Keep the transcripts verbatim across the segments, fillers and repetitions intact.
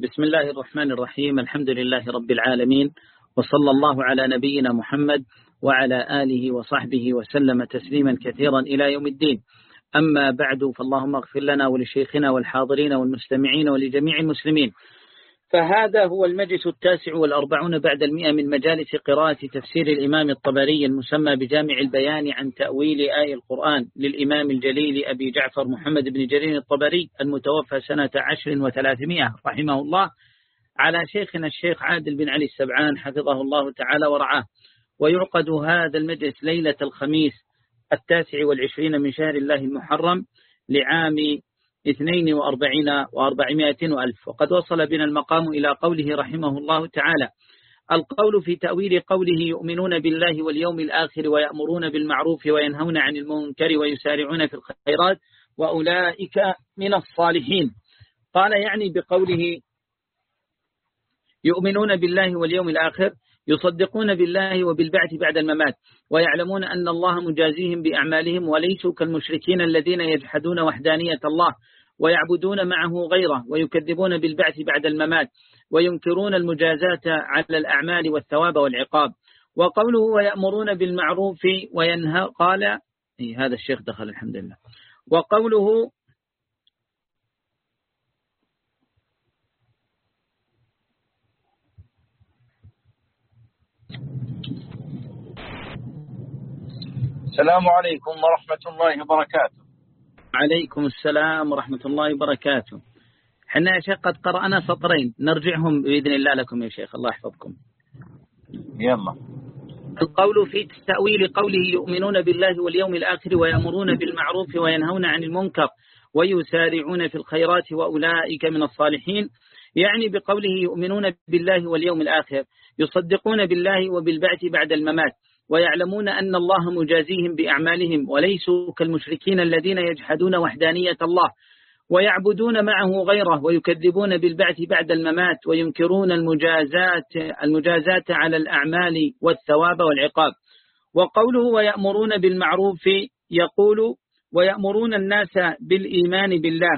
بسم الله الرحمن الرحيم. الحمد لله رب العالمين، وصلى الله على نبينا محمد وعلى آله وصحبه وسلم تسليما كثيرا إلى يوم الدين. أما بعد، فاللهم اغفر لنا ولشيخنا والحاضرين والمستمعين ولجميع المسلمين. فهذا هو المجلس التاسع والأربعون بعد المئة من مجالس قراءة تفسير الإمام الطبري المسمى بجامع البيان عن تأويل آي القرآن للإمام الجليل أبي جعفر محمد بن جرير الطبري المتوفى سنة عشر وثلاثمائة رحمه الله، على شيخنا الشيخ عادل بن علي السبعان حفظه الله تعالى ورعاه. ويعقد هذا المجلس ليلة الخميس التاسع والعشرين من شهر الله المحرم لعام اثنين وأربعين وأربعمائة وألف. وقد وصل بنا المقام إلى قوله رحمه الله تعالى: القول في تأويل قوله يؤمنون بالله واليوم الآخر ويأمرون بالمعروف وينهون عن المنكر ويسارعون في الخيرات وأولئك من الصالحين. قال يعني بقوله يؤمنون بالله واليوم الآخر يصدقون بالله وبالبعث بعد الممات، ويعلمون أن الله مجازيهم بأعمالهم وليسوا كالمشركين الذين يجحدون وحدانية الله ويعبدون معه غيره ويكذبون بالبعث بعد الممات وينكرون المجازات على الأعمال والثواب والعقاب. وقوله ويأمرون بالمعروف وينهى قال إيه هذا الشيخ دخل الحمد لله. وقوله السلام عليكم ورحمة الله وبركاته. عليكم السلام ورحمة الله وبركاته. حنا يا شيخ قد قرأنا سطرين نرجعهم بإذن الله لكم يا شيخ، الله يحفظكم. يلا. القول في تأويل قوله يؤمنون بالله واليوم الآخر ويأمرون بالمعروف وينهون عن المنكر ويسارعون في الخيرات وأولئك من الصالحين، يعني بقوله يؤمنون بالله واليوم الآخر يصدقون بالله وبالبعث بعد الممات، ويعلمون أن الله مجازيهم بأعمالهم وليسوا كالمشركين الذين يجحدون وحدانية الله ويعبدون معه غيره ويكذبون بالبعث بعد الممات وينكرون المجازات المجازات على الأعمال والثواب والعقاب. وقوله ويأمرون بالمعروف يقول ويأمرون الناس بالإيمان بالله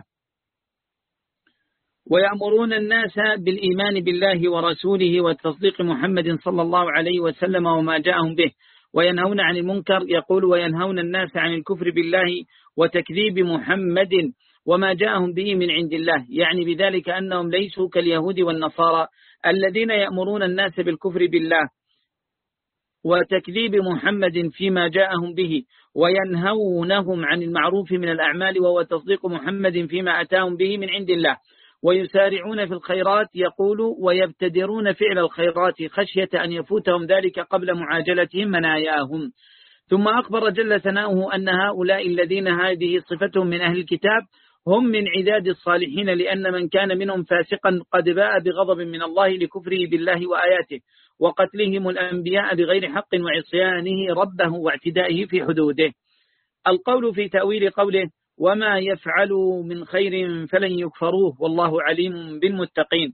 ويأمرون الناس بالإيمان بالله ورسوله وتصديق محمد صلى الله عليه وسلم وما جاءهم به، وينهون عن المنكر يقول وينهون الناس عن الكفر بالله وتكذيب محمد وما جاءهم به من عند الله، يعني بذلك أنهم ليسوا كاليهود والنصارى الذين يأمرون الناس بالكفر بالله وتكذيب محمد فيما جاءهم به، وينهونهم عن المعروف من الأعمال وهو تصديق محمد فيما أتاهم به من عند الله، ويسارعون في الخيرات يقول ويبتدرون فعل الخيرات خشية أن يفوتهم ذلك قبل معاجلتهم مناياهم. ثم أخبر جل ثناؤه أن هؤلاء الذين هذه صفتهم من أهل الكتاب هم من عداد الصالحين، لأن من كان منهم فاسقا قد باء بغضب من الله لكفره بالله وآياته وقتلهم الأنبياء بغير حق وعصيانه ربه واعتدائه في حدوده. القول في تأويل قوله وما يفعلوا من خير فلن يكفروه والله عليم بالمتقين.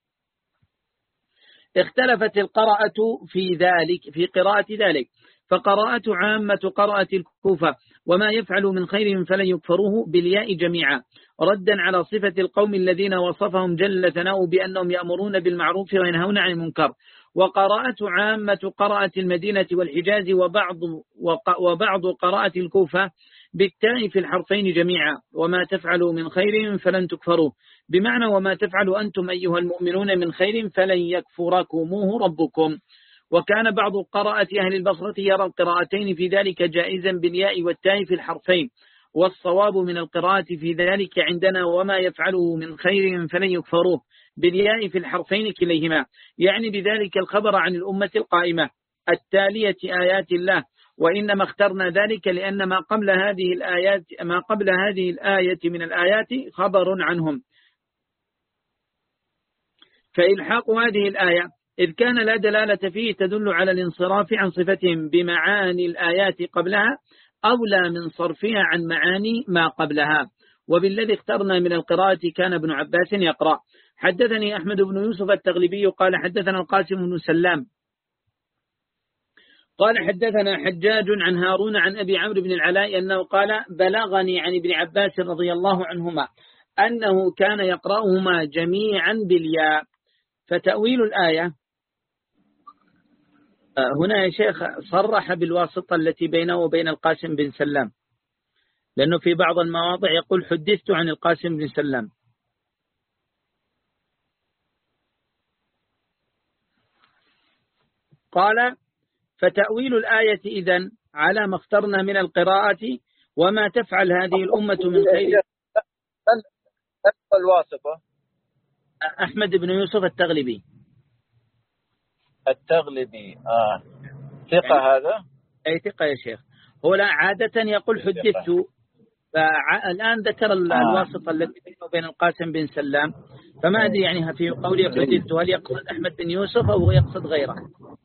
اختلفت القراءة في ذلك في قراءة ذلك، فقراءة عامة قراءة الكوفة وما يفعلوا من خير فلن يكفروه بالياء جميعا، ردا على صفة القوم الذين وصفهم جل ثناؤه بأنهم يأمرون بالمعروف وينهون عن المنكر. وقراءة عامة قراءة المدينة والحجاز وبعض وبعض قراءة الكوفة بالتاء في الحرفين جميعا، وما تفعلوا من خير فلن تكفروه، بمعنى وما تفعلوا أنتم أيها المؤمنون من خير فلن يكفركموه ربكم. وكان بعض قراءة أهل البصرة يرى القراءتين في ذلك جائزا بالياء والتاء في الحرفين، والصواب من القراءة في ذلك عندنا وما يفعله من خير فلن يكفروه بالياء في الحرفين كليهما، يعني بذلك الخبر عن الأمة القائمة التالية آيات الله. وإنما اخترنا ذلك لأن ما قبل هذه الآيات ما قبل هذه الآية من الآيات خبر عنهم، فإلحاق هذه الآية إذ كان لا دلالة فيه تدل على الانصراف عن صفتهم بمعاني الآيات قبلها أولى من صرفها عن معاني ما قبلها. وبالذي اخترنا من القراءة كان ابن عباس يقرأ. حدثني أحمد بن يوسف التغلبي قال حدثنا القاسم بن سلام قال حدثنا حجاج عن هارون عن أبي عمرو بن العلاء أنه قال بلغني عن ابن عباس رضي الله عنهما أنه كان يقرأهما جميعا بالياء. فتأويل الآية هنا يا شيخ صرح بالواسطة التي بينه وبين القاسم بن سلام، لأنه في بعض المواضع يقول حدثت عن القاسم بن سلام. قال فتأويل الآية إذن على ما اخترنا من القراءة وما تفعل هذه الأمة من خير. الواسطة أحمد بن يوسف التغلبي. التغلبي آه ثقة يعني هذا؟ أي ثقة يا شيخ. هو لا عادة يقول حدثت، فالآن ذكر آه. الواسطة التي بينه وبين القاسم بن سلام، فما أدري يعني في قوله حدثت هل يقصد أحمد بن يوسف أو يقصد غيره؟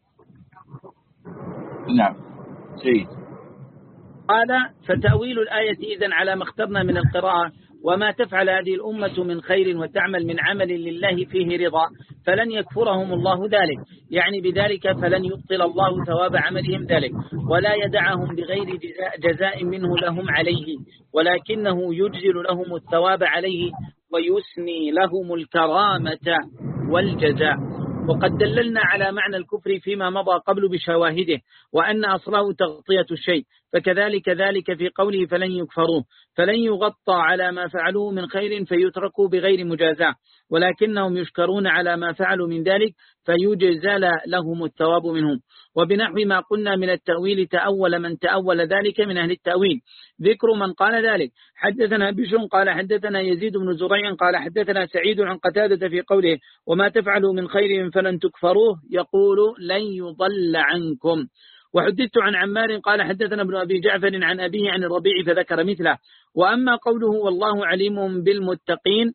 نعم جيد. قال فتأويل الآية إذن على ما اخترنا من القراءة وما تفعل هذه الأمة من خير وتعمل من عمل لله فيه رضا فلن يكفرهم الله ذلك، يعني بذلك فلن يبطل الله ثواب عملهم ذلك ولا يدعهم بغير جزاء منه لهم عليه، ولكنه يجزل لهم الثواب عليه ويسني لهم الكرامة والجزاء. وقد دللنا على معنى الكفر فيما مضى قبل بشواهده وأن أصله تغطية الشيء، فكذلك ذلك في قوله فلن يكفروه، فلن يغطى على ما فعلوه من خير فيتركوا بغير مجازاة، ولكنهم يشكرون على ما فعلوا من ذلك فيجزل لهم الثواب منهم. وبنحو ما قلنا من التأويل تأول من تأول ذلك من أهل التأويل. ذكر من قال ذلك: حدثنا بشر قال حدثنا يزيد بن زريع قال حدثنا سعيد عن قتادة في قوله وما تفعلوا من خير فلن تكفروه يقول لن يضل عنكم. وحدثت عن عمار قال حدثنا ابن أبي جعفر عن أبيه عن الربيع فذكر مثله. وأما قوله والله عليم بالمتقين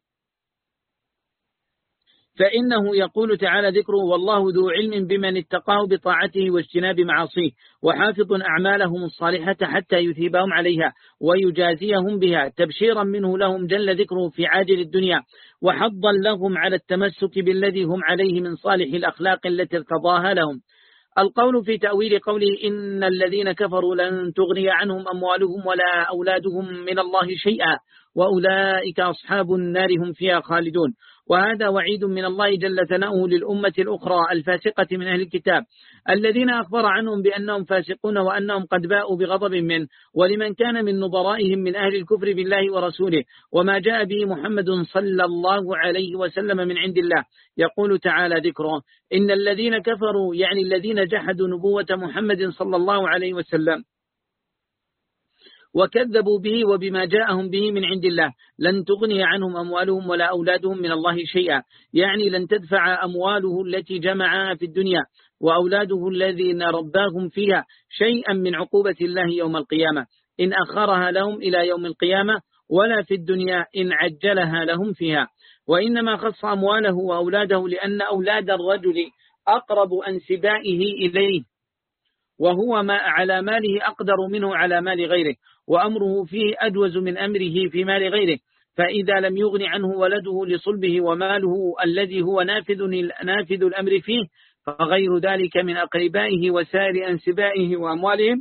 فإنه يقول تعالى ذكره والله ذو علم بمن اتقاه بطاعته واجتناب معاصيه وحافظ أعمالهم الصالحة حتى يثيبهم عليها ويجازيهم بها تبشيرا منه لهم جل ذكره في عاجل الدنيا وحظا لهم على التمسك بالذي هم عليه من صالح الأخلاق التي ارتضاها لهم. القول في تأويل قوله إن الذين كفروا لن تغني عنهم أموالهم ولا أولادهم من الله شيئا وأولئك أصحاب النار هم فيها خالدون. وهذا وعيد من الله جل ثناؤه للأمة الأخرى الفاسقة من أهل الكتاب الذين أخبر عنهم بأنهم فاسقون وأنهم قد باءوا بغضب منه، ولمن كان من نظرائهم من أهل الكفر بالله ورسوله وما جاء به محمد صلى الله عليه وسلم من عند الله. يقول تعالى ذكره إن الذين كفروا يعني الذين جحدوا نبوة محمد صلى الله عليه وسلم وكذبوا به وبما جاءهم به من عند الله لن تغني عنهم أموالهم ولا أولادهم من الله شيئا، يعني لن تدفع أمواله التي جمعها في الدنيا وأولاده الذين رباهم فيها شيئا من عقوبة الله يوم القيامة إن أخرها لهم إلى يوم القيامة ولا في الدنيا إن عجلها لهم فيها. وإنما خص أمواله وأولاده لأن أولاد الرجل أقرب أنسبائه إليه وهو ما على ماله أقدر منه على مال غيره وأمره فيه أجوز من أمره في مال غيره، فإذا لم يغن عنه ولده لصلبه وماله الذي هو نافذ, نافذ الأمر فيه فغير ذلك من أقربائه وسائر أنسبائه وأموالهم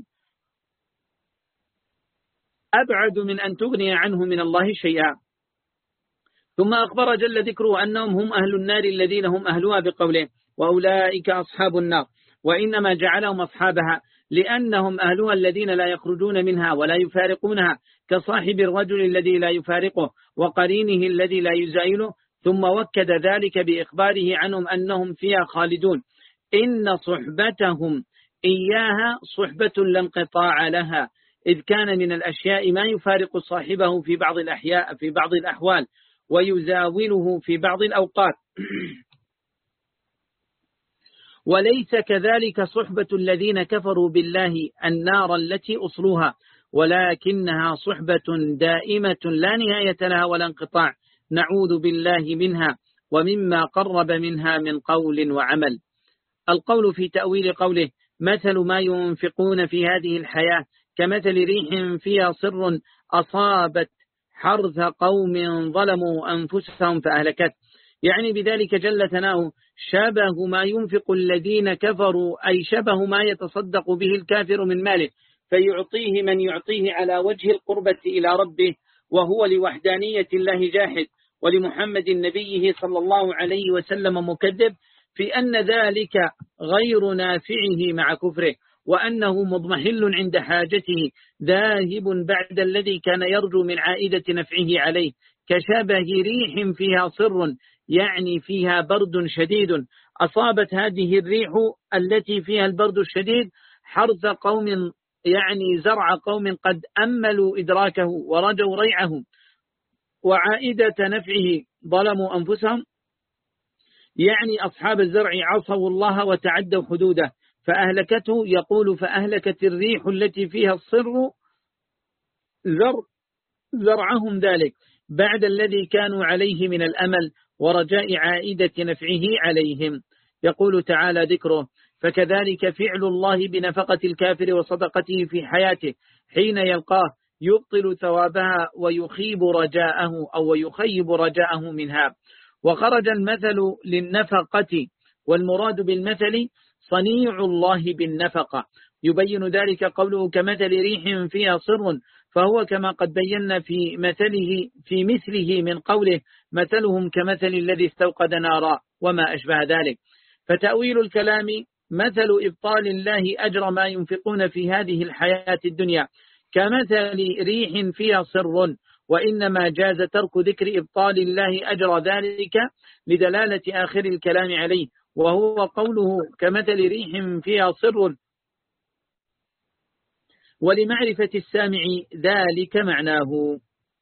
أبعد من أن تغني عنه من الله شيئا. ثم أخبر جل ذكره أنهم هم أهل النار الذين هم أهلها بقوله وأولئك أصحاب النار، وإنما جعلهم أصحابها لأنهم أهلها الذين لا يخرجون منها ولا يفارقونها كصاحب الرجل الذي لا يفارقه وقرينه الذي لا يزايله. ثم وكد ذلك بإخباره عنهم أنهم فيها خالدون إن صحبتهم إياها صحبة لا انقطاع لها إذ كان من الأشياء ما يفارق صاحبه في بعض الأحياء في بعض الأحوال ويزاوله في بعض الأوقات وليس كذلك صحبة الذين كفروا بالله النار التي أصلها ولكنها صحبة دائمة لا نهاية لها ولا انقطاع نعوذ بالله منها ومما قرب منها من قول وعمل. القول في تأويل قوله مثل ما ينفقون في هذه الحياة كمثل ريح فيها صر أصابت حرث قوم ظلموا أنفسهم فأهلكت، يعني بذلك جل ثناؤه شبه ما ينفق الذين كفروا أي شبه ما يتصدق به الكافر من ماله فيعطيه من يعطيه على وجه القربة إلى ربه وهو لوحدانية الله جاحد ولمحمد نبيه صلى الله عليه وسلم مكذب في أن ذلك غير نافعه مع كفره، وأنه مضمحل عند حاجته ذاهب بعد الذي كان يرجو من عائدة نفعه عليه، كشبه ريح فيها صر، يعني فيها برد شديد. أصابت هذه الريح التي فيها البرد الشديد حرث قوم، يعني زرع قوم قد أملوا إدراكه ورجوا ريعه، وعائدة نفعه ظلموا أنفسهم، يعني أصحاب الزرع عصوا الله وتعدوا حدوده فأهلكته. يقول فأهلكت الريح التي فيها الصر زر زرعهم ذلك بعد الذي كانوا عليه من الأمل ورجاء عائدة نفعه عليهم. يقول تعالى ذكره فكذلك فعل الله بنفقة الكافر وصدقته في حياته حين يلقاه يبطل ثوابها ويخيب رجاءه أو يخيب رجاءه منها. وخرج المثل للنفقة، والمراد بالمثل صنيع الله بالنفقة، يبين ذلك قوله كمثل ريح فيها صر، فهو كما قد بينا في مثله في مثله من قوله مثلهم كمثل الذي استوقد نارا وما أشبه ذلك. فتأويل الكلام مثل إبطال الله أجر ما ينفقون في هذه الحياة الدنيا كمثل ريح فيها صر، وإنما جاز ترك ذكر إبطال الله أجر ذلك لدلالة آخر الكلام عليه، وهو قوله كمثل ريح فيها صر، ولمعرفة السامع ذلك معناه.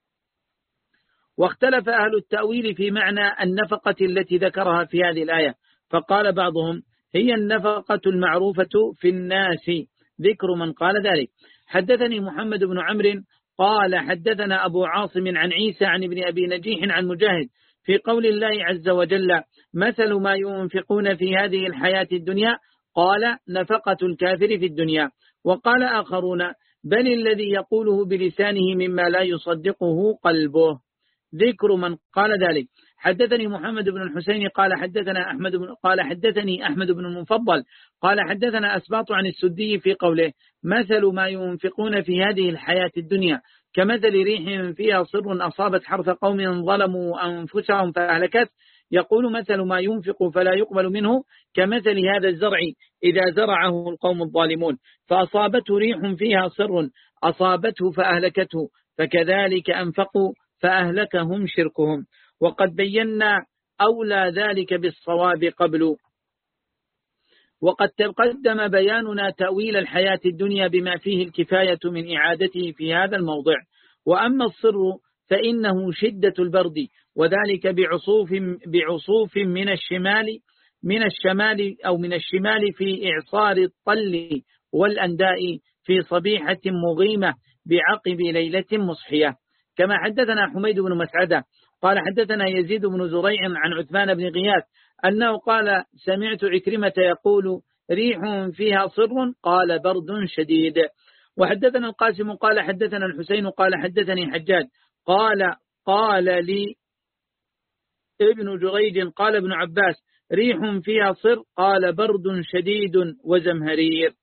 واختلف أهل التأويل في معنى النفقة التي ذكرها في هذه الآية، فقال بعضهم هي النفقة المعروفة في الناس، ذكر من قال ذلك. حدثني محمد بن عمرو قال حدثنا أبو عاصم عن عيسى عن ابن أبي نجيح عن مجاهد في قول الله عز وجل مثل ما ينفقون في هذه الحياة الدنيا، قال نفقة الكافر في الدنيا. وقال آخرون بل الذي يقوله بلسانه مما لا يصدقه قلبه، ذكر من قال ذلك. حدثني محمد بن الحسين قال حدثنا أحمد بن قال حدثني أحمد بن المفضل قال حدثنا أسباط عن السدي في قوله مثل ما ينفقون في هذه الحياة الدنيا كمثل ريح فيها صر أصابت حرث قوم ظلموا أنفسهم فأهلكت. يقول مثل ما ينفق فلا يقبل منه كمثل هذا الزرع إذا زرعه القوم الظالمون فأصابته ريح فيها صر أصابته فأهلكته، فكذلك أنفقوا فأهلكهم شركهم. وقد بينا أولى ذلك بالصواب قبل. وقد تقدم بياننا تأويل الحياة الدنيا بما فيه الكفاية من إعادته في هذا الموضع. وأما الصر فإنه شدة البرد، وذلك بعصوف بعصوف من الشمال من الشمال أو من الشمال في إعصار الطل والأنداء في صبيحة مغيمة بعقب ليلة مصحية. كما حدثنا حميد بن مسعدة قال حدثنا يزيد بن زريع عن عثمان بن غياث أنه قال سمعت عكرمة يقول ريح فيها صر قال برد شديد. وحدثنا القاسم قال حدثنا الحسين قال حدثني حجاج قال قال لي ابن جريج قال ابن عباس ريح فيها صر قال برد شديد وزمهرير.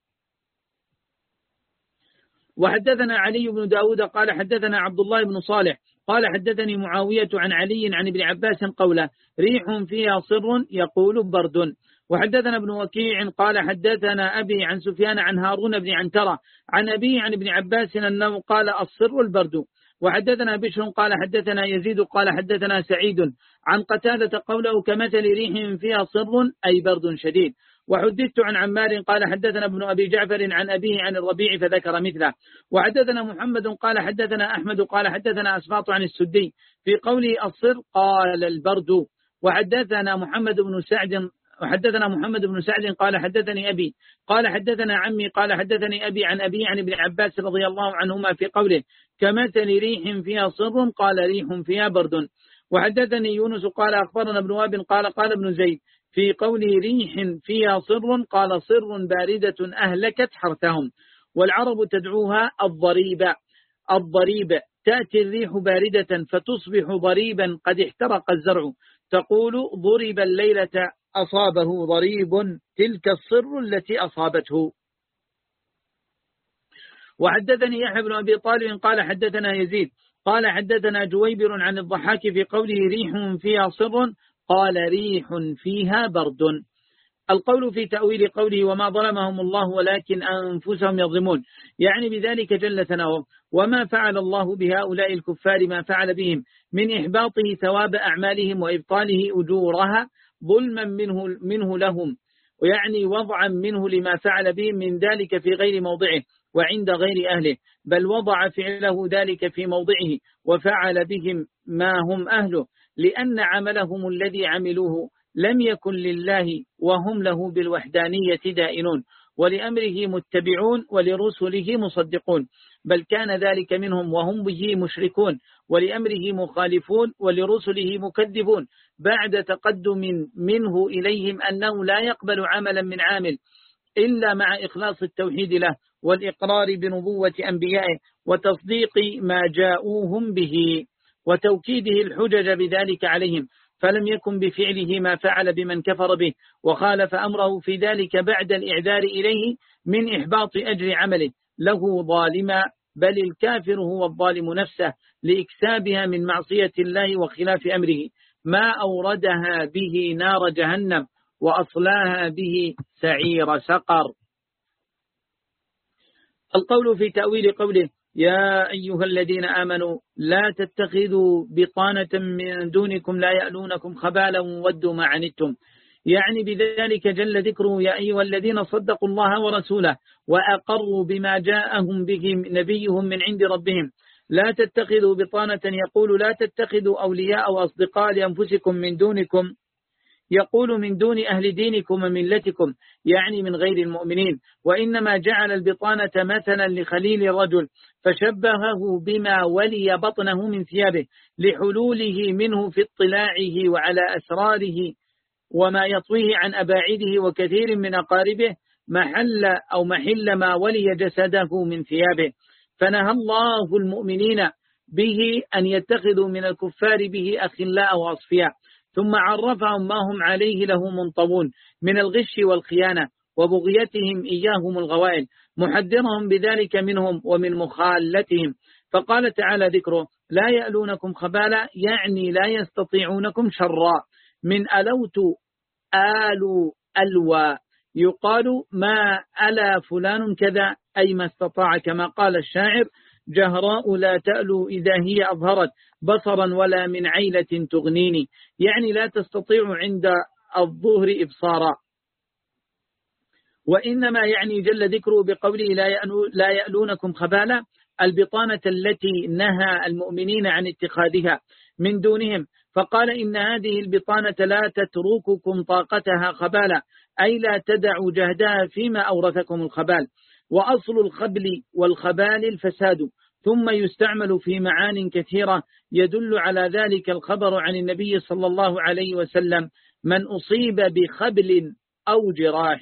وحدثنا علي بن داود قال حدثنا عبد الله بن صالح قال حدثني معاوية عن علي عن ابن عباس قوله ريح فيها صر يقول برد. وحدثنا ابن وكيع قال حدثنا أبي عن سفيان عن هارون بن عنترة عن أبي عن ابن عباس أنه قال الصر البرد. وحدثنا بشر قال حدثنا يزيد قال حدثنا سعيد عن قتادة قوله كمثل ريح فيها صر أي برد شديد. وحدثت عن عمار قال حدثنا ابن أبي جعفر عن أبيه عن الربيع فذكر مثله. وحدثنا محمد قال حدثنا أحمد قال حدثنا أسباط عن السدي في قوله الصر قال البرد. وحدثنا محمد بن سعد وحدثنا محمد بن سعد قال حدثني أبي قال حدثنا عمي قال حدثني أبي عن أبي عن ابن عباس رضي الله عنهما في قوله كمثل ريح فيها صر قال ريح فيها برد. وحدثني يونس قال أخبرنا ابن وهب قال قال ابن زيد في قوله ريح فيها صر قال صر باردة أهلكت حرثهم. والعرب تدعوها الضريبة الضريبة تأتي الريح باردة فتصبح ضريبا قد احترق الزرع تقول ضرب الليلة أصابه ضريب تلك الصر التي أصابته. وحدثني يحيى بن أبي طالب قال حدثنا يزيد قال حدثنا جويبر عن الضحاك في قوله ريح فيها صر قال ريح فيها برد. القول في تأويل قوله وما ظلمهم الله ولكن أنفسهم يظلمون، يعني بذلك جل ثناؤه وما فعل الله بهؤلاء الكفار ما فعل بهم من إحباطه ثواب أعمالهم وإبطاله أجورها ظلما منه, منه لهم، ويعني وضعا منه لما فعل بهم من ذلك في غير موضعه وعند غير أهله، بل وضع فعله ذلك في موضعه وفعل بهم ما هم أهله، لأن عملهم الذي عملوه لم يكن لله وهم له بالوحدانية دائنون ولأمره متبعون ولرسله مصدقون، بل كان ذلك منهم وهم به مشركون ولأمره مخالفون ولرسله مكذبون، بعد تقدم منه إليهم أنه لا يقبل عملا من عامل إلا مع إخلاص التوحيد له والإقرار بنبوة أنبيائه وتصديق ما جاءوهم به وتوكيده الحجج بذلك عليهم، فلم يكن بفعله ما فعل بمن كفر به وخالف أمره في ذلك بعد الإعذار إليه من إحباط أجر عمله له ظالما، بل الكافر هو الظالم نفسه لإكسابها من معصية الله وخلاف أمره ما أوردها به نار جهنم وأصلاها به سعير سقر. القول في تأويل قوله يا أيها الذين آمنوا لا تتخذوا بطانة من دونكم لا يألونكم خبالا ودوا ما عنتم، يعني بذلك جل ذكره يا أيها الذين صدقوا الله ورسوله وأقروا بما جاءهم به نبيهم من عند ربهم لا تتخذوا بطانة، يقول لا تتخذوا أولياء أو أصدقاء لأنفسكم من دونكم، يقول من دون أهل دينكم وملتكم يعني من غير المؤمنين، وإنما جعل البطانة مثلا لخليل الرجل فشبهه بما ولي بطنه من ثيابه لحلوله منه في اطلاعه وعلى أسراره وما يطويه عن أباعده وكثير من أقاربه محل أو محل ما ولي جسده من ثيابه، فنهى الله المؤمنين به أن يتخذوا من الكفار به أخلاء وأصفياء، ثم عرفهم ما هم عليه له منطوون من الغش والخيانة وبغيتهم إياهم الغوائل محذرهم بذلك منهم ومن مخالتهم، فقال تعالى ذكره لا يألونكم خبالا يعني لا يستطيعونكم شرا، من ألوت آلوا ألوى يقال ما ألا فلان كذا أي ما استطاع، كما قال الشاعر جهراء لا تألو إذا هي أظهرت بصرا ولا من عيلة تغنيني، يعني لا تستطيع عند الظهر إبصارا، وإنما يعني جل ذكره بقوله لا يألونكم خبالا البطانة التي نهى المؤمنين عن اتخاذها من دونهم، فقال إن هذه البطانة لا تترككم طاقتها خبالا أي لا تدعوا جهدها فيما أورثكم الخبال، وأصل الخبل والخبال الفساد، ثم يستعمل في معان كثيرة يدل على ذلك الخبر عن النبي صلى الله عليه وسلم من أصيب بخبل أو جراح.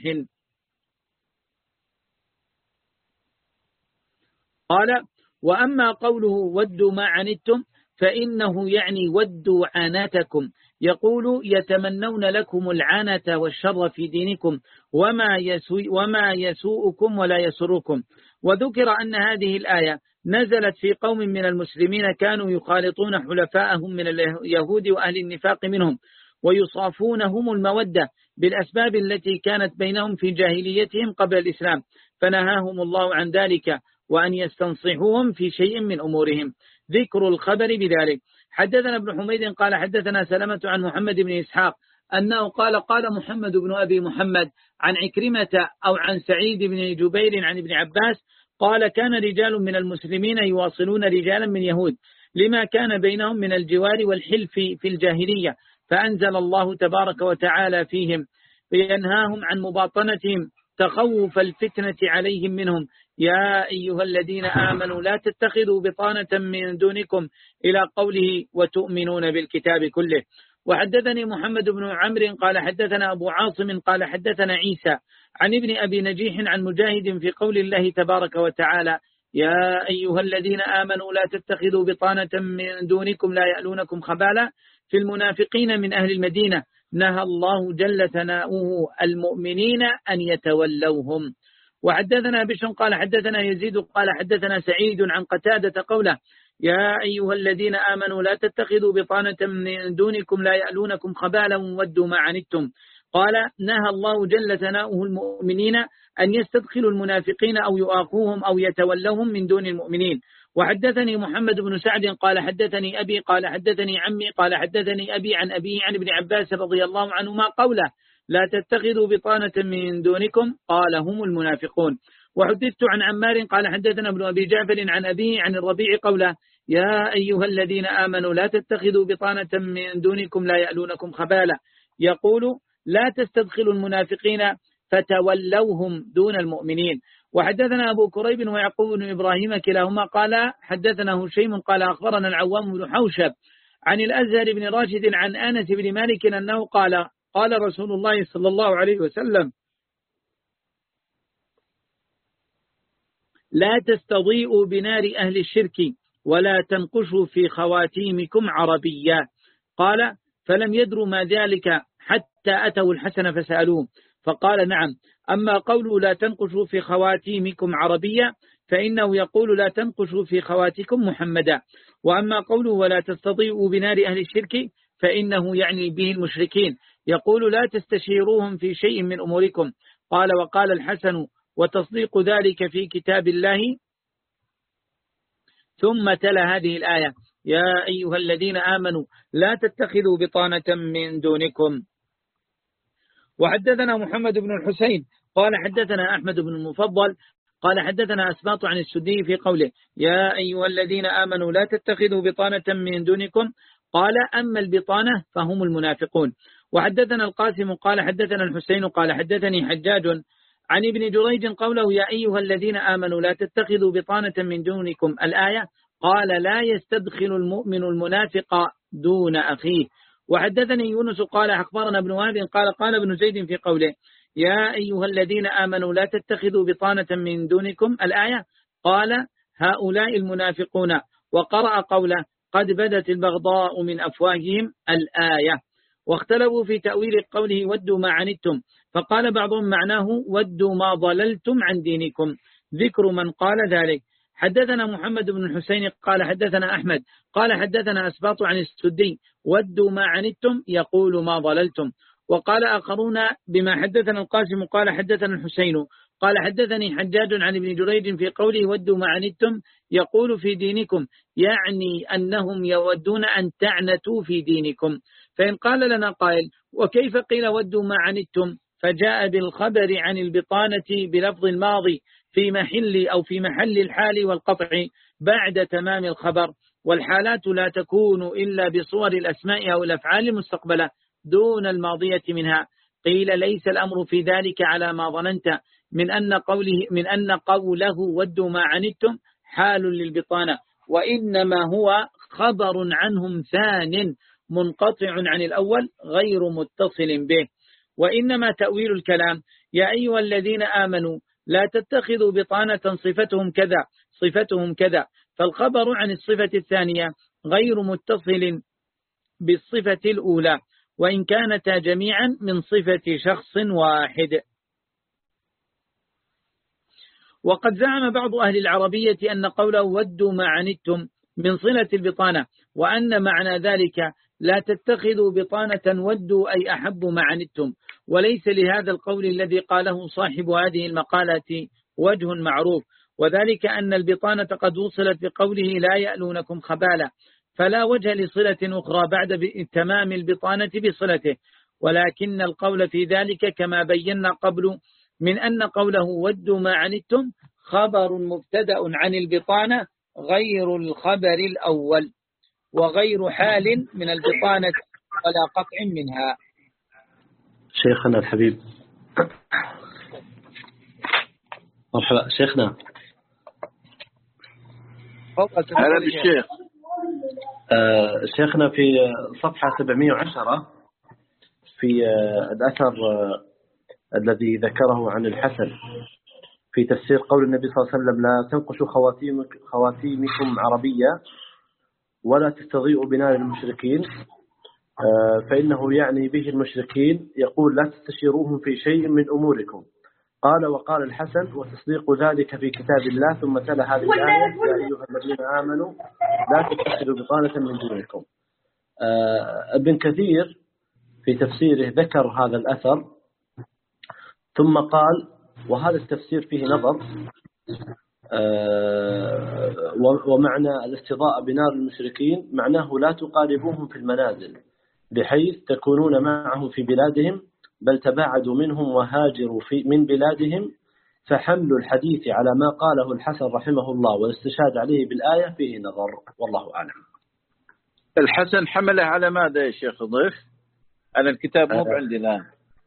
قال وأما قوله ودوا ما عنتم فإنه يعني ودوا عناتكم، يقول يتمنون لكم العنة والشر في دينكم وما, يسوء وما يسوءكم ولا يسركم. وذكر أن هذه الآية نزلت في قوم من المسلمين كانوا يخالطون حلفاءهم من اليهود وأهل النفاق منهم ويصافونهم المودة بالأسباب التي كانت بينهم في جاهليتهم قبل الإسلام، فنهاهم الله عن ذلك وأن يستنصحوهم في شيء من أمورهم. ذكر الخبر بذلك. حدثنا ابن حميد قال حدثنا سلمة عن محمد بن إسحاق أنه قال قال محمد بن أبي محمد عن عكرمة أو عن سعيد بن جبير عن ابن عباس قال كان رجال من المسلمين يواصلون رجالا من يهود لما كان بينهم من الجوار والحلف في الجاهلية، فأنزل الله تبارك وتعالى فيهم فينهاهم عن مباطنتهم تخوف الفتنة عليهم منهم يا أيها الذين آمنوا لا تتخذوا بطانة من دونكم إلى قوله وتؤمنون بالكتاب كله. وحدثني محمد بن عمرو قال حدثنا أبو عاصم قال حدثنا عيسى عن ابن أبي نجيح عن مجاهد في قول الله تبارك وتعالى يا أيها الذين آمنوا لا تتخذوا بطانة من دونكم لا يألونكم خبالا في المنافقين من أهل المدينة نهى الله جل ثناؤه المؤمنين أن يتولوهم. وحدثنا بشر قال حدثنا يزيد قال حدثنا سعيد عن قتادة قوله يا أيها الذين آمنوا لا تتخذوا بطانة من دونكم لا يألونكم خبالا ودوا ما عنتم. قال نهى الله جل ثناؤه المؤمنين أن يستدخلوا المنافقين أو يؤاخوهم أو يتولوهم من دون المؤمنين. وحدثني محمد بن سعد قال حدثني أبي قال حدثني عمي قال حدثني أبي عن أبي عن ابن عباس رضي الله عنهما قوله لا تتخذوا بطانة من دونكم قال هم المنافقون. وحدثت عن عمار قال حدثنا ابن أبي جعفر عن أبيه عن الربيع قوله يا أيها الذين آمنوا لا تتخذوا بطانة من دونكم لا يألونكم خبالا، يقول لا تستدخلوا المنافقين فتولوهم دون المؤمنين. وحدثنا أبو كريب ويعقوب بن إبراهيم كلاهما قال حدثنا هشيم قال أخبرنا العوام بن حوشب عن الأزهر بن راشد عن أنس بن مالك أنه قال قال رسول الله صلى الله عليه وسلم لا تستضيئوا بنار أهل الشرك ولا تنقشوا في خواتيمكم عربيا. قال فلم يدروا ما ذلك حتى أتوا الحسن فسألوه فقال نعم، أما قولوا لا تنقشوا في خواتيمكم عربيا فإنه يقول لا تنقشوا في خواتكم محمدا، وأما قولوا ولا تستضيئوا بنار أهل الشرك فإنه يعني به المشركين يقول لا تستشيروهم في شيء من أموركم. قال وقال الحسن وتصديق ذلك في كتاب الله. ثم تلا هذه الآية يا أيها الذين آمنوا لا تتخذوا بطانة من دونكم. وحدثنا محمد بن الحسين قال حدثنا أحمد بن المفضل قال حدثنا أسباط عن السدي في قوله يا أيها الذين آمنوا لا تتخذوا بطانة من دونكم قال أما البطانة فهم المنافقون. وحدثنا القاسم قال حدثنا الحسين قال حدثني حجاج عن ابن جريج قوله يا أيها الذين آمنوا لا تتخذوا بطانة من دونكم الآية قال لا يستدخل المؤمن المنافق دون أخيه. وحدثني يونس قال أخبرنا ابن وهب قال قال ابن زيد في قوله يا أيها الذين آمنوا لا تتخذوا بطانة من دونكم الآية قال هؤلاء المنافقون، وقرأ قوله قد بدت البغضاء من أفواههم الآية. واختلفوا في تأويل قوله ودوا ما عنتم، فقال بعضهم معناه ودوا ما ضللتم عن دينكم، ذكر من قال ذلك. حدثنا محمد بن الحسين قال حدثنا أحمد قال حدثنا أسباط عن السدي ودوا ما عنتم يقول ما ضللتم. وقال آخرون بما حدثنا القاسم قال حدثنا الحسين قال حدثني حجاج عن ابن جريج في قوله ودوا ما عنتم يقول في دينكم، يعني أنهم يودون أن تعنتوا في دينكم. فإن قال لنا قائل وكيف قيل ودوا ما عنتم فجاء بالخبر عن البطانة بلفظ الماضي في محل أو في محل الحال والقطع بعد تمام الخبر، والحالات لا تكون إلا بصور الأسماء أو الأفعال المستقبلة دون الماضية منها. قيل ليس الأمر في ذلك على ما ظننت من أن قوله من أن قوله ودوا ما عنتم حال للبطانة، وإنما هو خبر عنهم ثان منقطع عن الأول غير متصل به. وإنما تأويل الكلام يا أيها الذين آمنوا لا تتخذوا بطانة صفتهم كذا صفتهم كذا، فالخبر عن الصفة الثانية غير متصل بالصفة الأولى وإن كانتا جميعا من صفة شخص واحد. وقد زعم بعض أهل العربية أن قوله ودوا ما عنتم من صلة البطانة، وأن معنى ذلك لا تتخذوا بطانة ودوا أي أحبوا ما عنتم، وليس لهذا القول الذي قاله صاحب هذه المقالة وجه معروف، وذلك أن البطانة قد وصلت بقوله لا يألونكم خبالا، فلا وجه لصلة أخرى بعد تمام البطانة بصلته. ولكن القول في ذلك كما بينا قبل من أن قوله ودوا ما عنتم خبر مبتدأ عن البطانة غير الخبر الأول، وغير حال من البطانة ولا قطع منها. شيخنا الحبيب مرحبا شيخنا. هلا بالشيخ. آه شيخنا في صفحة سبعمائة وعشرة في آه الأثر آه الذي ذكره عن الحسن في تفسير قول النبي صلى الله عليه وسلم لا تنقشوا خواتيمك خواتيمكم عربية ولا تستضيئوا بنار المشركين، آه فإنه يعني به المشركين يقول لا تستشيروهم في شيء من أموركم. قال وقال الحسن وتصديق ذلك في كتاب الله، ثم تلا هذه الآية يا أيها الذين آمنوا لا تتخذوا بطانة من دونكم. ابن كثير في تفسيره ذكر هذا الأثر ثم قال وهذا التفسير فيه نظر، ومعنى الاستضاء بنار المشركين معناه لا تقاربوهم في المنازل بحيث تكونون معهم في بلادهم، بل تباعدوا منهم وهاجروا في من بلادهم. فحمل الحديث على ما قاله الحسن رحمه الله والاستشهاد عليه بالآية فيه نظر، والله أعلم. الحسن حمله على ماذا يا شيخ ضيف؟ أنا الكتاب مو عندي الآن.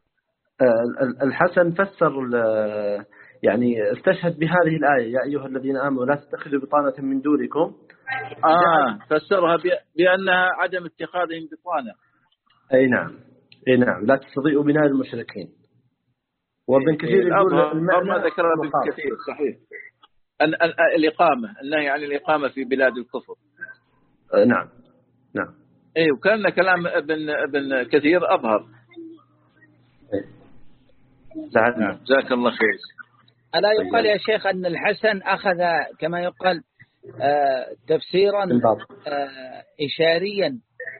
الحسن فسر يعني استشهد بهذه الآية يا أيها الذين آمنوا لا تتخذوا بطانة من دونكم. آه فسرها بأنها عدم اتخاذهم بطانة. أي نعم أي نعم لا تستضيئوا بنار المشركين. وابن كثير يقول ما ذكرها ابن كثير صحيح الإقامة، النهي عن الإقامة في بلاد الكفر. نعم نعم. إيه وكان كلام ابن ابن كثير أظهر. نعم جزاك الله خير. ألا يقال يا شيخ أن الحسن أخذ كما يقال آه تفسيرا آه إشاريا؟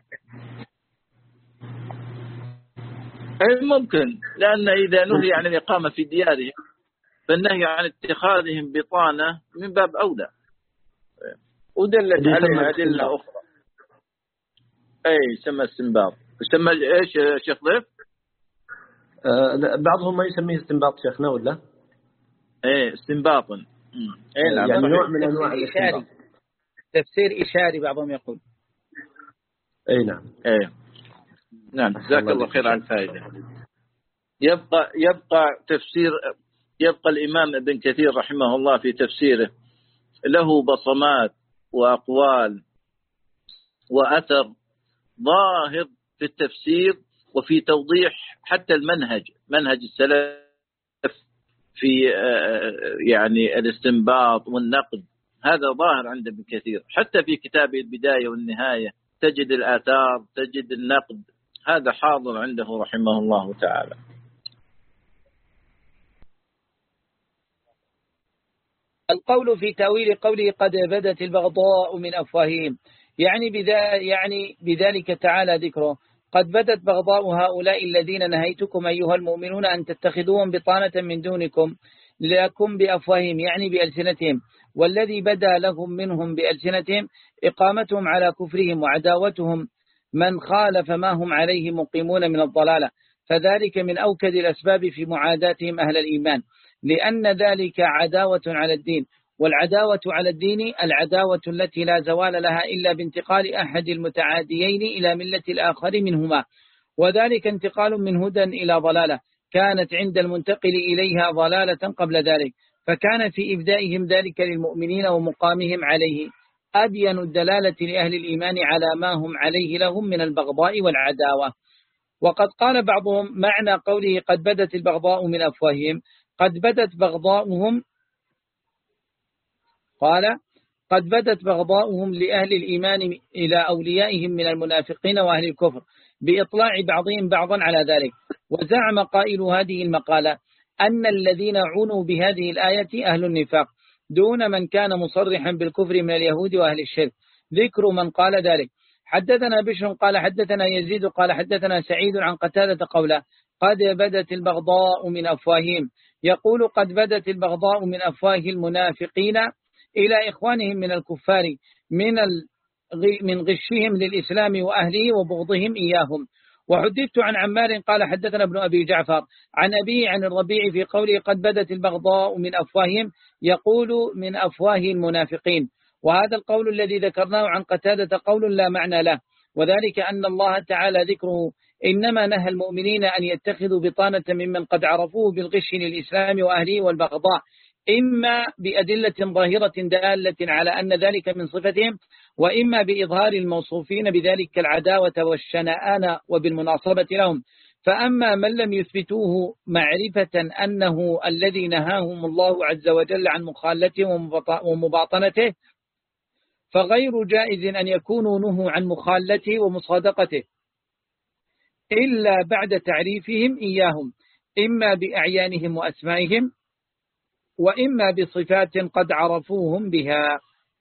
أي ممكن، لأن إذا نهي عن الإقامة في ديارهم فالنهي عن اتخاذهم بطانة من باب أولى، ودلت عليها أدلة أخرى. أي سمى استنباط. سمى إيش يا شيخ ضيف؟ أه بعضهم ما يسميه استنباط شيخنا ولا؟ إيه استنباطا. إيه نعم يعني نوع من أنواع الاستنباط. تفسير إشاري بعضهم يقول. أي نعم. إيه نعم جزاك الله خير على الفائدة. يبقى يبقى تفسير يبقى الإمام ابن كثير رحمه الله في تفسيره له بصمات وأقوال وأثر ظاهر في التفسير وفي توضيح حتى المنهج منهج السلف في يعني الاستنباط والنقد، هذا ظاهر عند ابن كثير. حتى في كتابه البداية والنهاية تجد الآثار تجد النقد، هذا حاضر عنده رحمه الله تعالى. القول في تأويل قوله قد بدت البغضاء من أفواههم، يعني بذا يعني بذلك تعالى ذكره قد بدت بغضاء هؤلاء الذين نهيتكم أيها المؤمنون أن تتخذوهم بطانة من دونكم لكم بأفواههم، يعني بألسنتهم، والذي بدا لهم منهم بألسنتهم إقامتهم على كفرهم وعداوتهم من خالف ما هم عليه مقيمون من الضلالة، فذلك من أوكد الأسباب في معاداتهم أهل الإيمان، لأن ذلك عداوة على الدين، والعداوة على الدين العداوة التي لا زوال لها إلا بانتقال أحد المتعاديين إلى ملة الآخر منهما، وذلك انتقال من هدى إلى ضلالة كانت عند المنتقل إليها ضلالة قبل ذلك، فكان في إبدائهم ذلك للمؤمنين ومقامهم عليه أبين الدلالة لأهل الإيمان على ما هم عليه لهم من البغضاء والعداوة. وقد قال بعضهم معنى قوله قد بدت البغضاء من أفواههم قد بدت بغضاؤهم قال قد بدت بغضاؤهم لأهل الإيمان إلى أوليائهم من المنافقين وأهل الكفر بإطلاع بعضهم بعضا على ذلك. وزعم قائل هذه المقالة أن الذين عنوا بهذه الآية أهل النفاق دون من كان مصرحا بالكفر من اليهود وأهل الشرك، ذكر من قال ذلك. حدثنا بشر قال حدثنا يزيد قال حدثنا سعيد عن قتادة قوله قد بدت البغضاء من أفواههم، يقول قد بدت البغضاء من أفواه المنافقين إلى إخوانهم من الكفار من من غشهم للإسلام وأهله وبغضهم إياهم. وحدثت عن عمار قال حدثنا ابن أبي جعفر عن أبيه عن الربيع في قوله قد بدت البغضاء من أفواههم، يقول من أفواه المنافقين، وهذا القول الذي ذكرناه عن قتادة قول لا معنى له، وذلك أن الله تعالى ذكره إنما نهى المؤمنين أن يتخذوا بطانة ممن قد عرفوه بالغش للإسلام وأهله والبغضاء، إما بأدلة ظاهرة دالة على أن ذلك من صفتهم، وإما بإظهار الموصوفين بذلك العداوة والشنآن وبالمناصبة لهم. فأما من لم يثبتوه معرفة أنه الذي نهاهم الله عز وجل عن مخالته ومباطنته، فغير جائز أن يكونوا نهوا عن مخالته ومصادقته إلا بعد تعريفهم إياهم، إما بأعيانهم وأسمائهم وإما بصفات قد عرفوهم بها.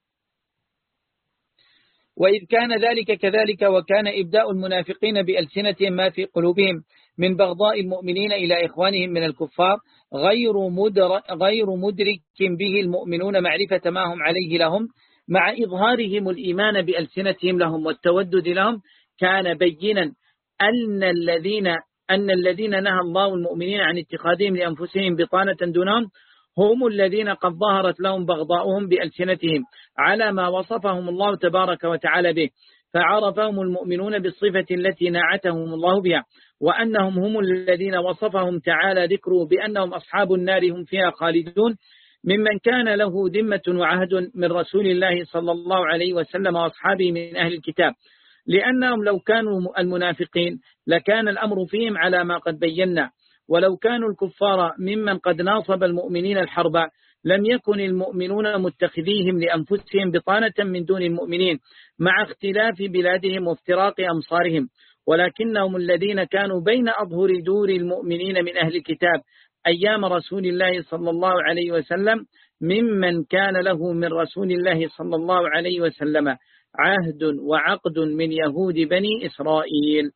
وإذ كان ذلك كذلك وكان إبداء المنافقين بألسنتهم ما في قلوبهم من بغضاء المؤمنين إلى إخوانهم من الكفار غير مدرك, غير مدرك به المؤمنون معرفة ما هم عليه لهم مع إظهارهم الإيمان بألسنتهم لهم والتودد لهم، كان بينا أن الذين أن الذين نهى الله المؤمنين عن اتخاذهم لأنفسهم بطانة دونهم هم الذين قد ظهرت لهم بغضاؤهم بألسنتهم على ما وصفهم الله تبارك وتعالى به، فعرفهم المؤمنون بالصفة التي نعتهم الله بها، وأنهم هم الذين وصفهم تعالى ذكره بأنهم أصحاب النار هم فيها خالدون، ممن كان له ذمة وعهد من رسول الله صلى الله عليه وسلم وأصحابه من أهل الكتاب، لأنهم لو كانوا المنافقين لكان الأمر فيهم على ما قد بينا، ولو كانوا الكفار ممن قد ناصب المؤمنين الحرب لم يكن المؤمنون متخذيهم لأنفسهم بطانة من دون المؤمنين مع اختلاف بلادهم وافتراق أمصارهم، ولكنهم الذين كانوا بين أظهر دور المؤمنين من أهل الكتاب أيام رسول الله صلى الله عليه وسلم ممن كان له من رسول الله صلى الله عليه وسلم عهد وعقد من يهود بني إسرائيل.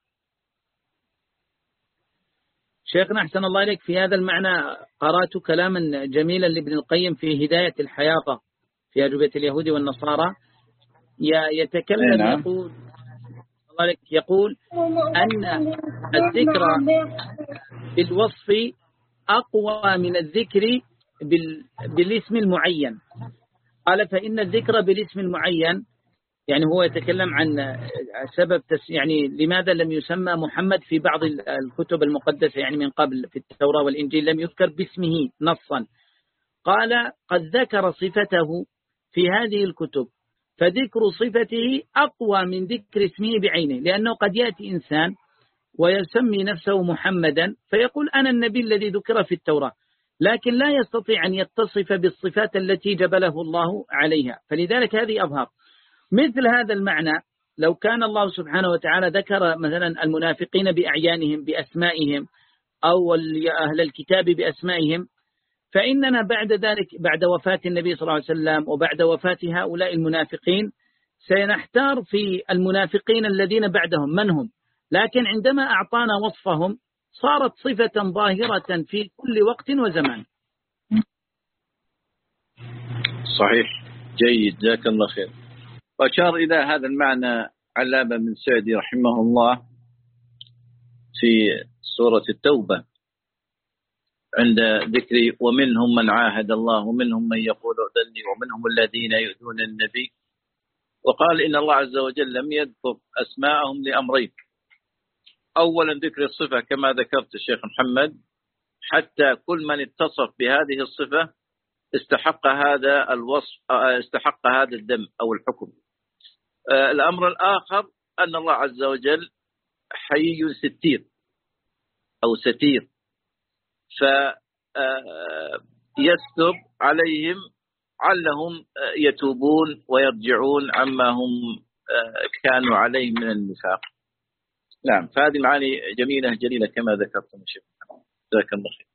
شيخنا أحسن الله إليك، في هذا المعنى قرأت كلاما جميلا لابن القيم في هداية الحياقة في أجوبة اليهود والنصارى، يتكلم يقول يقول أن الذكر بالوصف أقوى من الذكر بالاسم المعين. قال فإن الذكر بالاسم المعين، يعني هو يتكلم عن سبب يعني لماذا لم يسمى محمد في بعض الكتب المقدسة، يعني من قبل في التوراة والإنجيل لم يذكر باسمه نصا. قال قد ذكر صفته في هذه الكتب، فذكر صفته أقوى من ذكر اسمه بعينه، لأنه قد يأتي إنسان ويسمي نفسه محمدا فيقول أنا النبي الذي ذكر في التوراة، لكن لا يستطيع أن يتصف بالصفات التي جبله الله عليها، فلذلك هذه أظهر. مثل هذا المعنى لو كان الله سبحانه وتعالى ذكر مثلا المنافقين بأعيانهم بأسمائهم أو أهل الكتاب بأسمائهم، فإننا بعد ذلك بعد وفاة النبي صلى الله عليه وسلم وبعد وفاة هؤلاء المنافقين سنحتار في المنافقين الذين بعدهم من هم، لكن عندما أعطانا وصفهم صارت صفة ظاهرة في كل وقت وزمان. صحيح، جيد، جزاك الله خير. وأشار إلى هذا المعنى علامة بن سعدي رحمه الله في سورة التوبة عند ذكر ومنهم من عاهد الله ومنهم من يقول ائذني ومنهم الذين يؤذون النبي، وقال إن الله عز وجل لم يذكر أسماءهم لأمرين: أولا ذكر الصفة كما ذكرت الشيخ محمد، حتى كل من اتصف بهذه الصفة استحق هذا الوصف، استحق هذا الذم أو الحكم. الأمر الآخر أن الله عز وجل حي ستير أو ستير، فيستر عليهم علهم يتوبون ويرجعون عما هم كانوا عليه من النفاق. نعم، فهذه معاني جميلة جليلة كما ذكرتم الشيخ محمد، جزاك الله خير.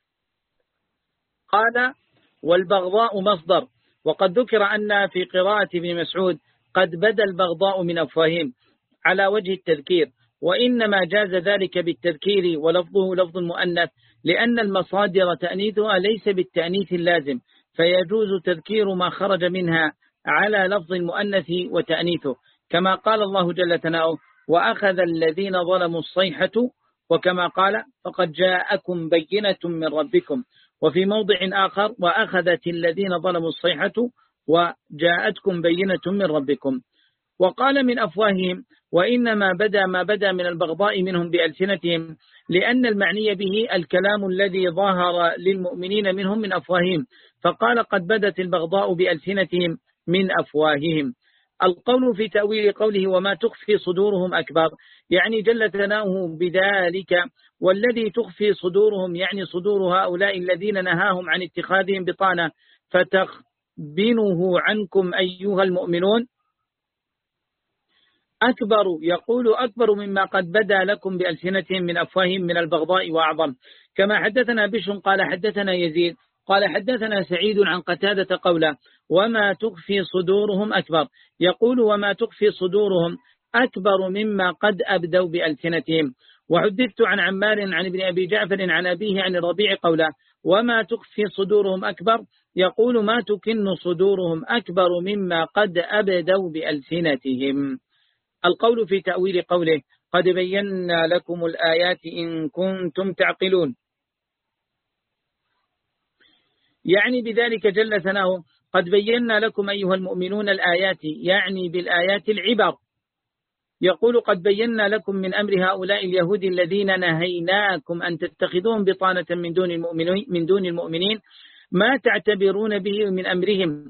قال والبغضاء مصدر، وقد ذكر أن في قراءة ابن مسعود قد بدا البغضاء من أفواههم على وجه التذكير، وإنما جاز ذلك بالتذكير ولفظه لفظ المؤنث، لأن المصادر تأنيثها ليس بالتأنيث اللازم، فيجوز تذكير ما خرج منها على لفظ المؤنث وتأنيثه، كما قال الله جل ثناؤه وأخذ الذين ظلموا الصيحة، وكما قال فقد جاءكم بينة من ربكم، وفي موضع آخر وأخذت الذين ظلموا الصيحة وجاءتكم بينة من ربكم. وقال من أفواههم، وإنما بدا ما بدا من البغضاء منهم بألسنتهم، لأن المعني به الكلام الذي ظهر للمؤمنين منهم من أفواههم، فقال قد بدت البغضاء بألسنتهم من أفواههم. القول في تأويل قوله وما تخفي صدورهم أكبر، يعني جل ثناؤه بذلك، والذي تخفي صدورهم يعني صدور هؤلاء الذين نهاهم عن اتخاذهم بطانة فتخبنه عنكم أيها المؤمنون، أكبر، يقول أكبر مما قد بدا لكم بألسنتهم من أفواههم من البغضاء وأعظم. كما حدثنا بشر قال حدثنا يزيد قال حدثنا سعيد عن قتادة قوله وما تخفي صدورهم أكبر، يقول وما تخفي صدورهم أكبر مما قد أبدوا بألسنتهم. وحدثت عن عمار عن ابن أبي جعفر عن أبيه عن الربيع قوله وما تخفي صدورهم أكبر، يقول ما تكن صدورهم أكبر مما قد أبدوا بألسنتهم. القول في تأويل قوله قد بينا لكم الآيات إن كنتم تعقلون، يعني بذلك جل ثناؤه قد بينا لكم أيها المؤمنون الآيات، يعني بالآيات العبر. يقول قد بينا لكم من أمر هؤلاء اليهود الذين نهيناكم أن تتخذوهم بطانة من دون المؤمنين, من دون المؤمنين ما تعتبرون به من أمرهم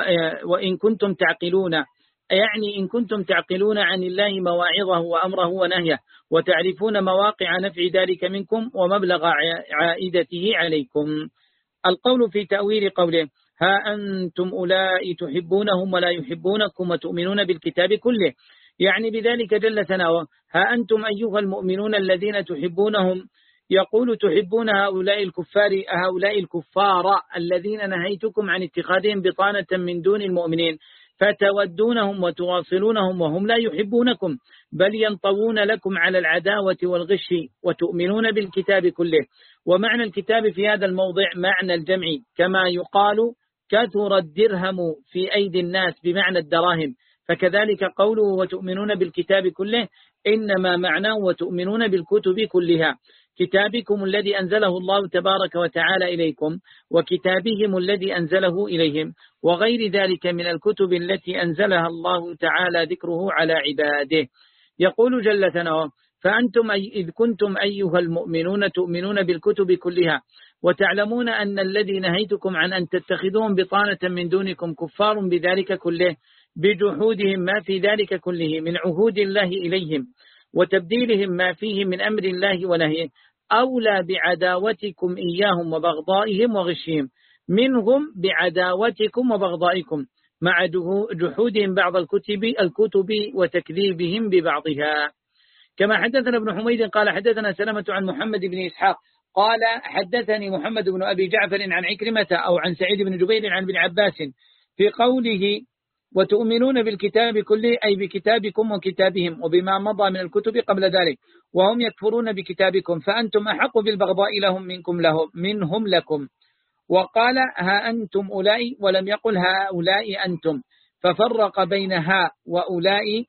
وإن كنتم تعقلون، يعني إن كنتم تعقلون عن الله مواعظه وأمره ونهيه وتعرفون مواقع نفع ذلك منكم ومبلغ عائدته عليكم. القول في تأويل قوله ها أنتم أولئك تحبونهم ولا يحبونكم وتؤمنون بالكتاب كله، يعني بذلك جل ثناؤه ها أنتم أيها المؤمنون الذين تحبونهم، يقول تحبون هؤلاء الكفار هؤلاء الكفار الذين نهيتكم عن اتخاذهم بطانة من دون المؤمنين، فتودونهم وتواصلونهم وهم لا يحبونكم بل ينطوون لكم على العداوة والغش وتؤمنون بالكتاب كله. ومعنى الكتاب في هذا الموضع معنى الجمع، كما يقال كثر الدرهم في أيدي الناس بمعنى الدراهم، فكذلك قوله وتؤمنون بالكتاب كله إنما معناه وتؤمنون بالكتب كلها، كتابكم الذي أنزله الله تبارك وتعالى إليكم وكتابهم الذي أنزله إليهم وغير ذلك من الكتب التي أنزلها الله تعالى ذكره على عباده. يقول جل ثناؤه فأنتم أي إذ كنتم أيها المؤمنون تؤمنون بالكتب كلها وتعلمون أن الذي نهيتكم عن أن تتخذوهم بطانة من دونكم كفار بذلك كله بجحودهم ما في ذلك كله من عهود الله إليهم وتبديلهم ما فيه من أمر الله ونهيه، أولى بعداوتكم إياهم وبغضائهم وغشهم منهم بعداوتكم وبغضائكم مع جحودهم بعض الكتب الكتب وتكذيبهم ببعضها. كما حدثنا ابن حميد قال حدثنا سلمة عن محمد بن إسحاق قال حدثني محمد بن أبي جعفر عن عكرمة أو عن سعيد بن جبير عن ابن عباس في قوله وتؤمنون بالكتاب كله أي بكتابكم وكتابهم وبما مضى من الكتب قبل ذلك وهم يكفرون بكتابكم فأنتم أحق بالبغضاء لهم منكم لهم منهم لكم. وقال ها أنتم أولئك ولم يقل هؤلاء أنتم، ففرق بين ها وأولئك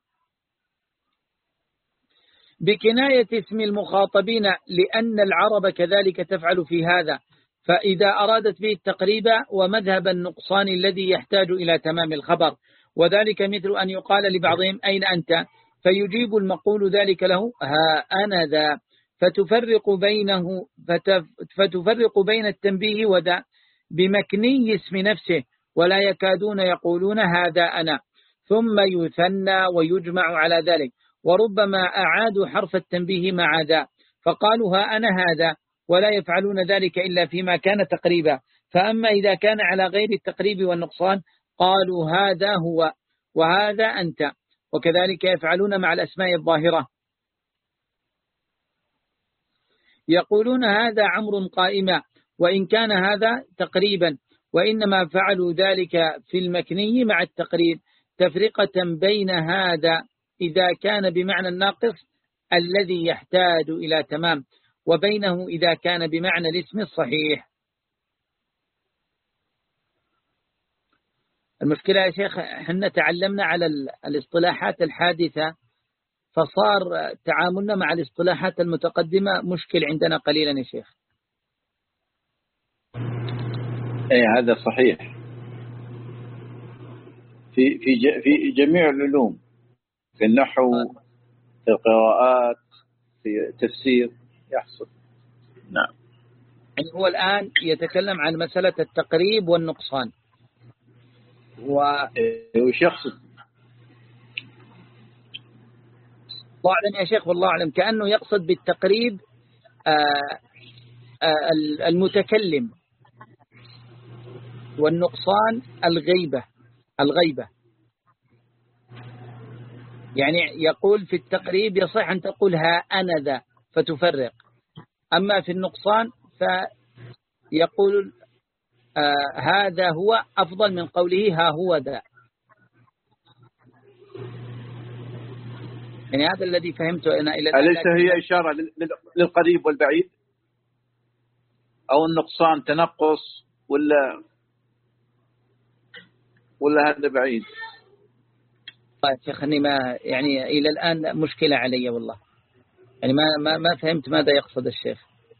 بكناية اسم المخاطبين لأن العرب كذلك تفعل في هذا، فإذا أرادت به التقريب ومذهب النقصان الذي يحتاج إلى تمام الخبر، وذلك مثل أن يقال لبعضهم أين أنت فيجيب المقول ذلك له ها أنا ذا، فتفرق بينه فتفرق بين التنبيه وذا بمكني اسم نفسه ولا يكادون يقولون هذا أنا، ثم يثنى ويجمع على ذلك، وربما أعادوا حرف التنبيه مع ذا فقالوا ها أنا هذا ولا يفعلون ذلك إلا فيما كان تقريبا، فأما إذا كان على غير التقريب والنقصان قالوا هذا هو وهذا أنت، وكذلك يفعلون مع الأسماء الظاهرة يقولون هذا عمرو قائما وإن كان هذا تقريبا، وإنما فعلوا ذلك في المكني مع التقريب تفرقة بين هذا إذا كان بمعنى الناقص الذي يحتاج إلى تمام وبينه إذا كان بمعنى الاسم الصحيح. المشكلة يا شيخ احنا تعلمنا على الاصطلاحات الحادثة فصار تعاملنا مع الاصطلاحات المتقدمة مشكل عندنا قليلا يا شيخ. اي هذا صحيح في في في جميع العلوم، في النحو في القراءات في التفسير يحصل. نعم. يعني هو الآن يتكلم عن مسألة التقريب والنقصان وش يقصد؟ الله أعلم يا شيخ والله أعلم، كأنه يقصد بالتقريب آآ آآ المتكلم والنقصان الغيبة الغيبة يعني يقول في التقريب يصح أن تقول ها أنا ذا فتفرق، أما في النقصان فيقول آه هذا هو أفضل من قوله ها هو ذا. يعني هذا الذي فهمته أنا إلى الآن. أليس هي إشارة للقريب والبعيد أو النقصان تنقص ولا ولا هذا بعيد؟ طيب شيخني ما يعني إلى الآن مشكلة علي والله، يعني ما ما ما فهمت ماذا يقصد الشيخ،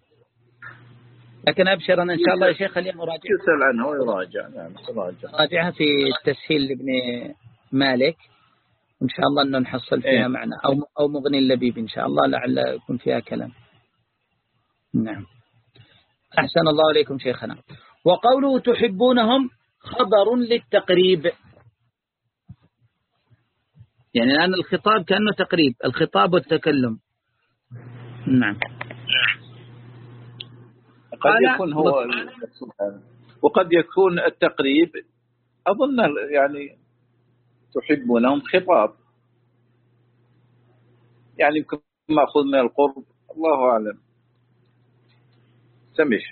لكن أبشر أنا إن شاء الله يا شيخ اليوم أراجع يسأل عنه ويراجع. نعم راجعها في التسهيل لابن مالك إن شاء الله أنه نحصل فيها إيه؟ معنا أو أو مغني اللبيب إن شاء الله لعل يكون فيها كلام. نعم أحسن الله عليكم شيخنا. وقوله تحبونهم خبر للتقريب، يعني الآن الخطاب كأنه تقريب، الخطاب والتكلم. نعم قد يكون هو وقد يكون التقريب أظن يعني تحبونهم خطاب، يعني يمكن مأخوذ من القرب، الله أعلم. سمش.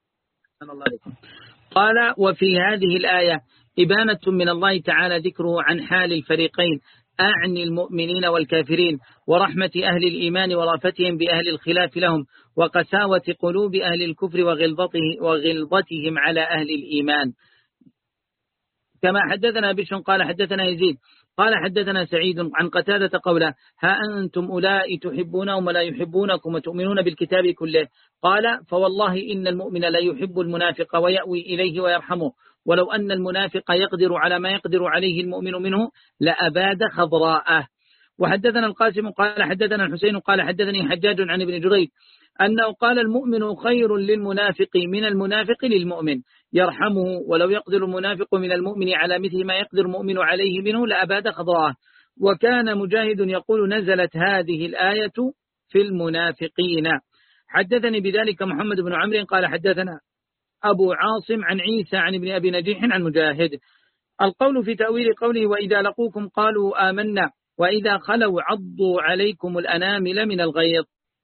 قال وفي هذه الآية إبانة من الله تعالى ذكره عن حال الفريقين أعني المؤمنين والكافرين، ورحمة أهل الإيمان ورأفتهم بأهل الخلاف لهم، وقساوة قلوب أهل الكفر وغلظته وغلظتهم على أهل الإيمان. كما حدثنا بشر قال حدثنا يزيد قال حدثنا سعيد عن قتادة قوله ها أنتم أولئك تحبونهم ولا يحبونكم وتؤمنون بالكتاب كله، قال فوالله إن المؤمن لا يحب المنافق ويأوي إليه ويرحمه، ولو أن المنافق يقدر على ما يقدر عليه المؤمن منه لأباد خضراءه. وحدثنا القاسم قال حدثنا الحسين قال حدثني حجاج عن ابن جريج أنه قال المؤمن خير للمنافق من المنافق للمؤمن يرحمه، ولو يقدر المنافق من المؤمن على مثل ما يقدر المؤمن عليه منه لأباد خضراءه. وكان مجاهد يقول نزلت هذه الآية في المنافقين. حدثني بذلك محمد بن عمرو قال حدثنا أبو عاصم عن عيسى عن ابن أبي نجيح عن مجاهد. القول في تأويل قوله وإذا لقوكم قالوا آمنا وإذا خلوا عضوا عليكم الأنامل من الغيظ.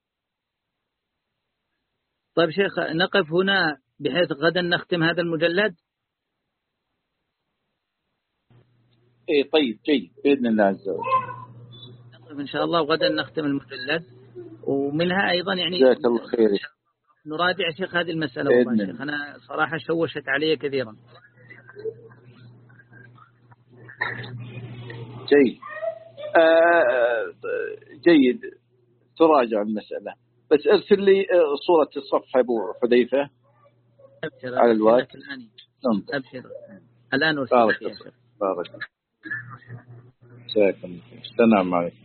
طيب شيخ نقف هنا بحيث غدا نختم هذا المجلد. إيه طيب جيد بإذن الله عز وجل نقف إن شاء الله وغدا نختم المجلد، ومنها أيضا يعني جزاك الله خير نراجع شيخ هذه المسألة. والله شيخ أنا صراحة شوشت علي كثيرا. جيد آه جيد تراجع المسألة، بس ارسل لي صورة الصفحة أبو حذيفة أبشر على الواتس الآن. أبشر الآن أرسل لك يا شيخ. بارك الله. السلام عليكم.